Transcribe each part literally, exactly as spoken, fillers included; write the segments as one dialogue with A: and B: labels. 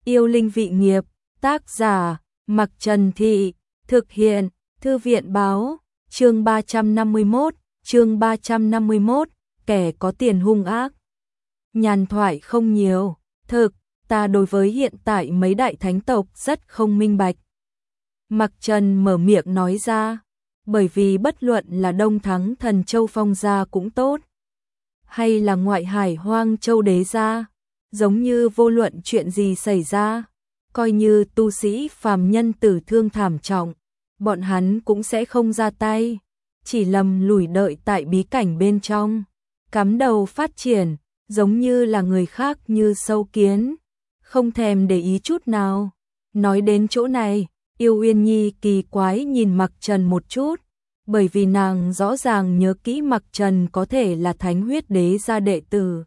A: Yêu linh vị nghiệp, tác giả, Mặc Trần Thị, thực hiện, Thư viện báo, chương ba trăm năm mươi mốt, chương ba trăm năm mươi mốt, kẻ có tiền hung ác. Nhàn thoại không nhiều, thực, ta đối với hiện tại mấy đại thánh tộc rất không minh bạch. Mặc Trần mở miệng nói ra, bởi vì bất luận là Đông Thắng Thần Châu Phong gia cũng tốt, hay là ngoại hải Hoang Châu Đế gia, giống như vô luận chuyện gì xảy ra, coi như tu sĩ phàm nhân tử thương thảm trọng, bọn hắn cũng sẽ không ra tay, chỉ lầm lủi đợi tại bí cảnh bên trong, cắm đầu phát triển, giống như là người khác như sâu kiến, không thèm để ý chút nào. Nói đến chỗ này, Yêu Uyên Nhi kỳ quái nhìn Mặc Trần một chút, bởi vì nàng rõ ràng nhớ kỹ Mặc Trần có thể là Thánh Huyết Đế gia đệ tử.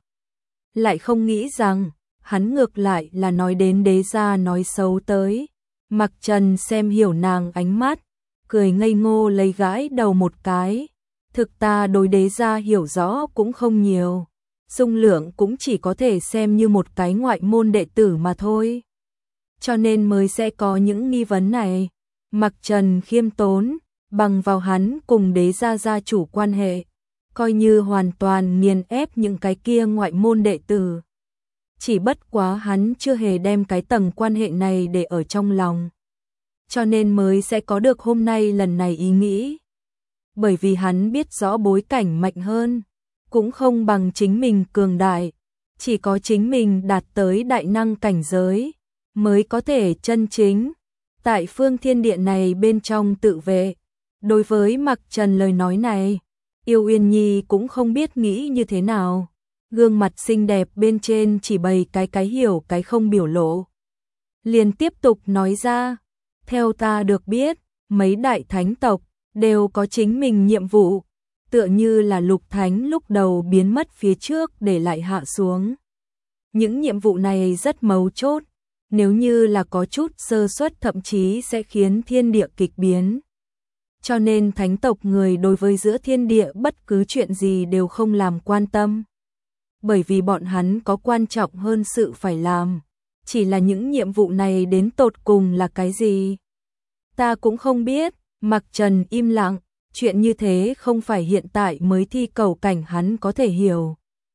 A: Lại không nghĩ rằng, hắn ngược lại là nói đến đế gia nói xấu tới. Mặc Trần xem hiểu nàng ánh mắt, cười ngây ngô lấy gãi đầu một cái. Thực ta đối đế gia hiểu rõ cũng không nhiều. Dung Lượng cũng chỉ có thể xem như một cái ngoại môn đệ tử mà thôi. Cho nên mới sẽ có những nghi vấn này. Mặc Trần khiêm tốn, bằng vào hắn cùng đế gia gia chủ quan hệ, coi như hoàn toàn nghiền ép những cái kia ngoại môn đệ tử. Chỉ bất quá hắn chưa hề đem cái tầng quan hệ này để ở trong lòng. Cho nên mới sẽ có được hôm nay lần này ý nghĩ. Bởi vì hắn biết rõ bối cảnh mạnh hơn, cũng không bằng chính mình cường đại. Chỉ có chính mình đạt tới đại năng cảnh giới, mới có thể chân chính tại phương thiên địa này bên trong tự vệ. Đối với Mặc Trần lời nói này, Yêu Uyên Nhi cũng không biết nghĩ như thế nào. Gương mặt xinh đẹp bên trên chỉ bày cái cái hiểu cái không biểu lộ. Liền tiếp tục nói ra, theo ta được biết, mấy đại thánh tộc đều có chính mình nhiệm vụ, tựa như là Lục Thánh lúc đầu biến mất phía trước để lại hạ xuống. Những nhiệm vụ này rất mấu chốt, nếu như là có chút sơ suất thậm chí sẽ khiến thiên địa kịch biến. Cho nên thánh tộc người đối với giữa thiên địa bất cứ chuyện gì đều không làm quan tâm. Bởi vì bọn hắn có quan trọng hơn sự phải làm. Chỉ là những nhiệm vụ này đến tột cùng là cái gì? Ta cũng không biết. Mặc Trần im lặng. Chuyện như thế không phải hiện tại mới thi cầu cảnh hắn có thể hiểu.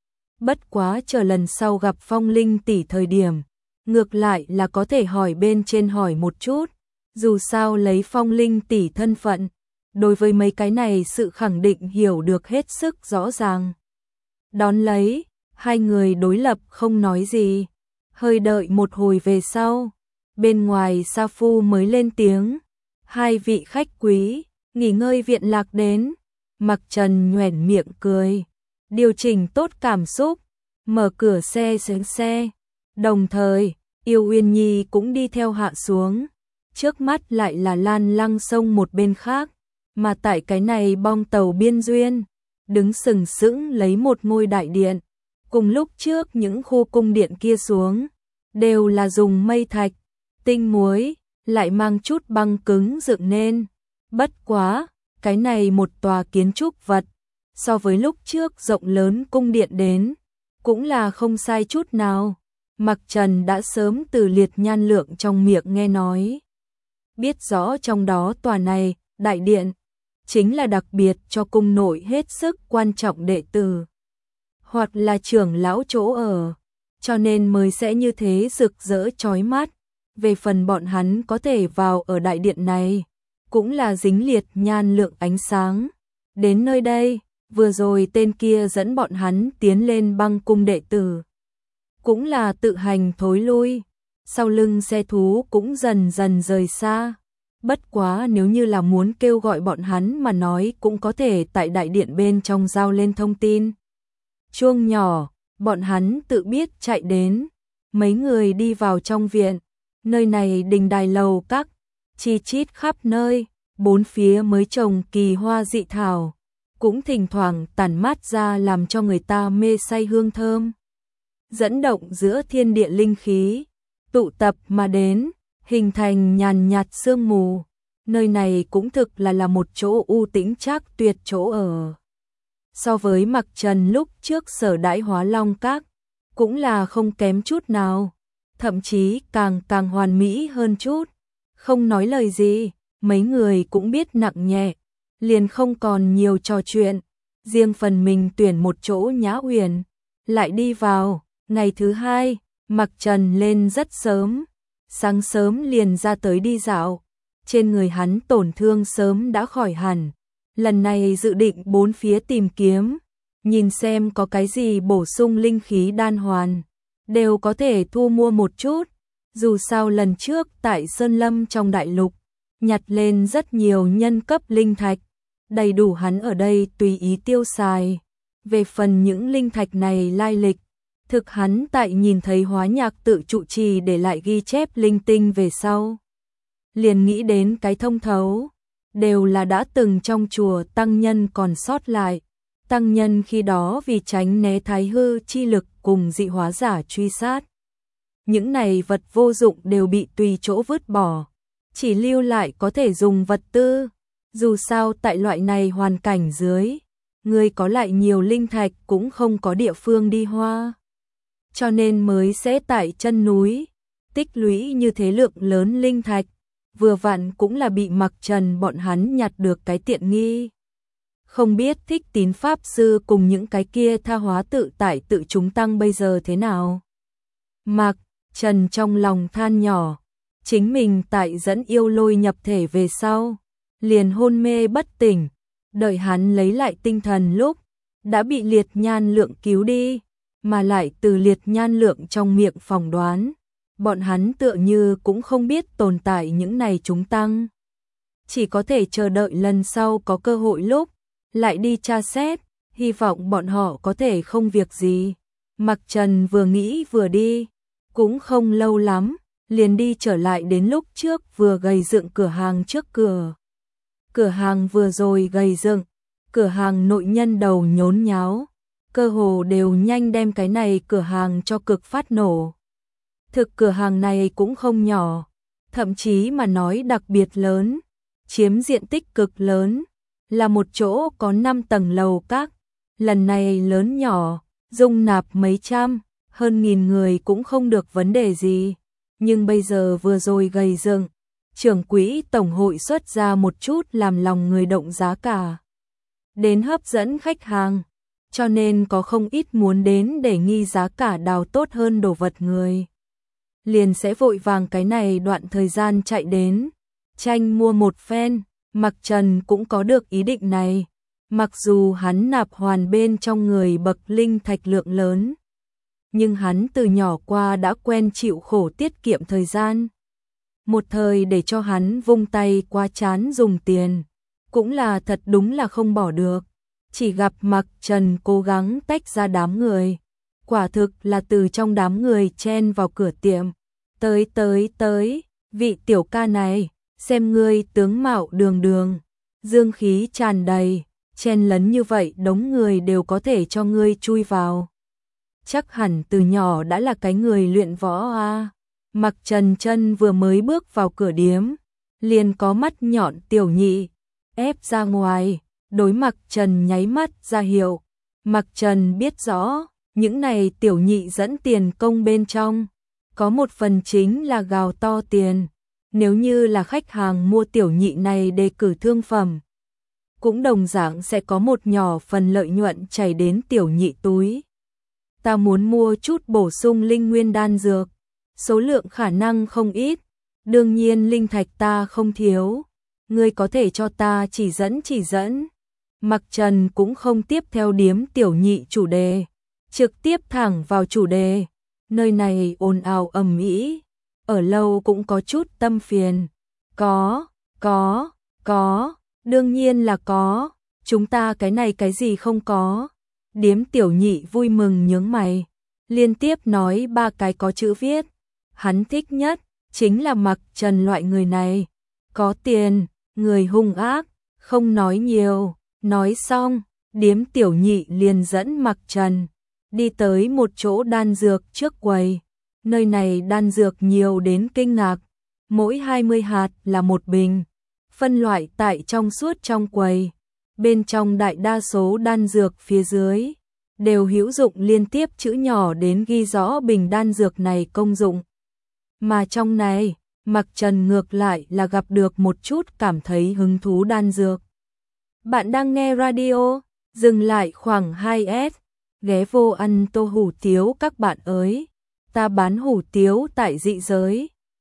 A: Bất quá chờ lần sau gặp Phong Linh tỷ thời điểm, ngược lại là có thể hỏi bên trên hỏi một chút. Dù sao lấy Phong Linh tỷ thân phận, đối với mấy cái này sự khẳng định hiểu được hết sức rõ ràng. Đón lấy, hai người đối lập không nói gì. Hơi đợi một hồi về sau, bên ngoài Sa Phu mới lên tiếng. Hai vị khách quý, nghỉ ngơi viện lạc đến. Mặc Trần nhoẻn miệng cười, điều chỉnh tốt cảm xúc, mở cửa xe xuống xe. Đồng thời, Yêu Uyên Nhi cũng đi theo hạ xuống. Trước mắt lại là Lan Lăng sông một bên khác, mà tại cái này bong tàu biên duyên, đứng sừng sững lấy một ngôi đại điện. Cùng lúc trước những khu cung điện kia xuống, đều là dùng mây thạch, tinh muối, lại mang chút băng cứng dựng nên. Bất quá, cái này một tòa kiến trúc vật, so với lúc trước rộng lớn cung điện đến, cũng là không sai chút nào. Mặc Trần đã sớm từ Liệt Nhan Lượng trong miệng nghe nói. Biết rõ trong đó tòa này, đại điện, chính là đặc biệt cho cung nội hết sức quan trọng đệ tử, hoặc là trưởng lão chỗ ở, cho nên mới sẽ như thế rực rỡ chói mắt. Về phần bọn hắn có thể vào ở đại điện này, cũng là dính Liệt Nhan Lượng ánh sáng. Đến nơi đây, vừa rồi tên kia dẫn bọn hắn tiến lên băng cung đệ tử, cũng là tự hành thối lui, sau lưng xe thú cũng dần dần rời xa. Bất quá nếu như là muốn kêu gọi bọn hắn mà nói cũng có thể tại đại điện bên trong giao lên thông tin. Chuông nhỏ, bọn hắn tự biết chạy đến. Mấy người đi vào trong viện, nơi này đình đài lầu các, chi chít khắp nơi, bốn phía mới trồng kỳ hoa dị thảo, cũng thỉnh thoảng tản mát ra làm cho người ta mê say hương thơm. Dẫn động giữa thiên địa linh khí, tụ tập mà đến, hình thành nhàn nhạt sương mù. Nơi này cũng thực là là một chỗ u tĩnh trác tuyệt chỗ ở. So với Mặc Trần lúc trước sở đãi Hóa Long Các, cũng là không kém chút nào. thậm chí càng càng hoàn mỹ hơn chút. Không nói lời gì, mấy người cũng biết nặng nhẹ, liền không còn nhiều trò chuyện, riêng phần mình tuyển một chỗ nhã huyền, lại đi vào. Ngày thứ hai, Mặc Trần lên rất sớm, sáng sớm liền ra tới đi dạo, trên người hắn tổn thương sớm đã khỏi hẳn, lần này dự định bốn phía tìm kiếm, nhìn xem có cái gì bổ sung linh khí đan hoàn, đều có thể thu mua một chút, dù sao lần trước tại Sơn Lâm trong đại lục, nhặt lên rất nhiều nhân cấp linh thạch, đầy đủ hắn ở đây tùy ý tiêu xài. Về phần những linh thạch này lai lịch, thực hắn tại nhìn thấy Hóa Nhạc tự trụ trì để lại ghi chép linh tinh về sau, liền nghĩ đến cái thông thấu, đều là đã từng trong chùa tăng nhân còn sót lại. Tăng nhân khi đó vì tránh né thái hư chi lực cùng dị hóa giả truy sát, những này vật vô dụng đều bị tùy chỗ vứt bỏ, chỉ lưu lại có thể dùng vật tư. Dù sao tại loại này hoàn cảnh dưới, người có lại nhiều linh thạch cũng không có địa phương đi hoa, cho nên mới sẽ tại chân núi tích lũy như thế lượng lớn linh thạch, vừa vặn cũng là bị Mặc Trần bọn hắn nhặt được cái tiện nghi. Không biết Thích Tín Pháp Sư cùng những cái kia tha hóa tự tại tự chúng tăng bây giờ thế nào? Mặc Trần trong lòng than nhỏ, chính mình tại dẫn yêu lôi nhập thể về sau, liền hôn mê bất tỉnh, đợi hắn lấy lại tinh thần lúc, đã bị Liệt Nhan Lượng cứu đi, mà lại từ Liệt Nhan Lượng trong miệng phỏng đoán, bọn hắn tựa như cũng không biết tồn tại những này chúng tăng. Chỉ có thể chờ đợi lần sau có cơ hội lúc, lại đi tra xét, hy vọng bọn họ có thể không việc gì. Mặc Trần vừa nghĩ vừa đi, cũng không lâu lắm, liền đi trở lại đến lúc trước vừa gầy dựng cửa hàng trước cửa. Cửa hàng vừa rồi gầy dựng, cửa hàng nội nhân đầu nhốn nháo, cơ hồ đều nhanh đem cái này cửa hàng cho cực phát nổ. Thực cửa hàng này cũng không nhỏ, thậm chí mà nói đặc biệt lớn, chiếm diện tích cực lớn, là một chỗ có năm tầng lầu các, lần này lớn nhỏ, dung nạp mấy trăm, hơn nghìn người cũng không được vấn đề gì, nhưng bây giờ vừa rồi gầy dựng, trưởng quỹ tổng hội xuất ra một chút làm lòng người động giá cả, đến hấp dẫn khách hàng, cho nên có không ít muốn đến để nghi giá cả đào tốt hơn đồ vật người. Liền sẽ vội vàng cái này đoạn thời gian chạy đến, tranh mua một phen. Mặc Trần cũng có được ý định này, mặc dù hắn nạp hoàn bên trong người bậc linh thạch lượng lớn, nhưng hắn từ nhỏ qua đã quen chịu khổ tiết kiệm thời gian. Một thời để cho hắn vung tay qua chán dùng tiền, cũng là thật đúng là không bỏ được. Chỉ gặp Mặc Trần cố gắng tách ra đám người, quả thực là từ trong đám người chen vào cửa tiệm. Tới tới tới, vị tiểu ca này, xem ngươi tướng mạo đường đường, dương khí tràn đầy, chen lấn như vậy đống người đều có thể cho ngươi chui vào. Chắc hẳn từ nhỏ đã là cái người luyện võ a. À. Mặc Trần chân vừa mới bước vào cửa điếm, liền có mắt nhọn tiểu nhị ép ra ngoài, đối Mặc Trần nháy mắt ra hiệu. Mặc Trần biết rõ, những này tiểu nhị dẫn tiền công bên trong, có một phần chính là gào to tiền. Nếu như là khách hàng mua tiểu nhị này đề cử thương phẩm, cũng đồng dạng sẽ có một nhỏ phần lợi nhuận chảy đến tiểu nhị túi. Ta muốn mua chút bổ sung linh nguyên đan dược, số lượng khả năng không ít, đương nhiên linh thạch ta không thiếu, ngươi có thể cho ta chỉ dẫn chỉ dẫn. Mặc Trần cũng không tiếp theo điếm tiểu nhị chủ đề, trực tiếp thẳng vào chủ đề. Nơi này ồn ào ầm ĩ, ở lâu cũng có chút tâm phiền. Có, có, có, đương nhiên là có, chúng ta cái này cái gì không có. Điếm tiểu nhị vui mừng nhướng mày, liên tiếp nói ba cái có chữ viết. Hắn thích nhất chính là Mặc Trần loại người này, có tiền, người hung ác, không nói nhiều. Nói xong, điếm tiểu nhị liền dẫn Mặc Trần đi tới một chỗ đan dược trước quầy. Nơi này đan dược nhiều đến kinh ngạc, mỗi hai mươi hạt là một bình, phân loại tại trong suốt trong quầy. Bên trong đại đa số đan dược phía dưới đều hữu dụng liên tiếp chữ nhỏ đến ghi rõ bình đan dược này công dụng. Mà trong này, Mặc Trần ngược lại là gặp được một chút cảm thấy hứng thú đan dược. Bạn đang nghe radio, dừng lại khoảng hai s, ghé vô ăn tô hủ tiếu các bạn ơi. Ta bán hủ tiếu tại dị giới.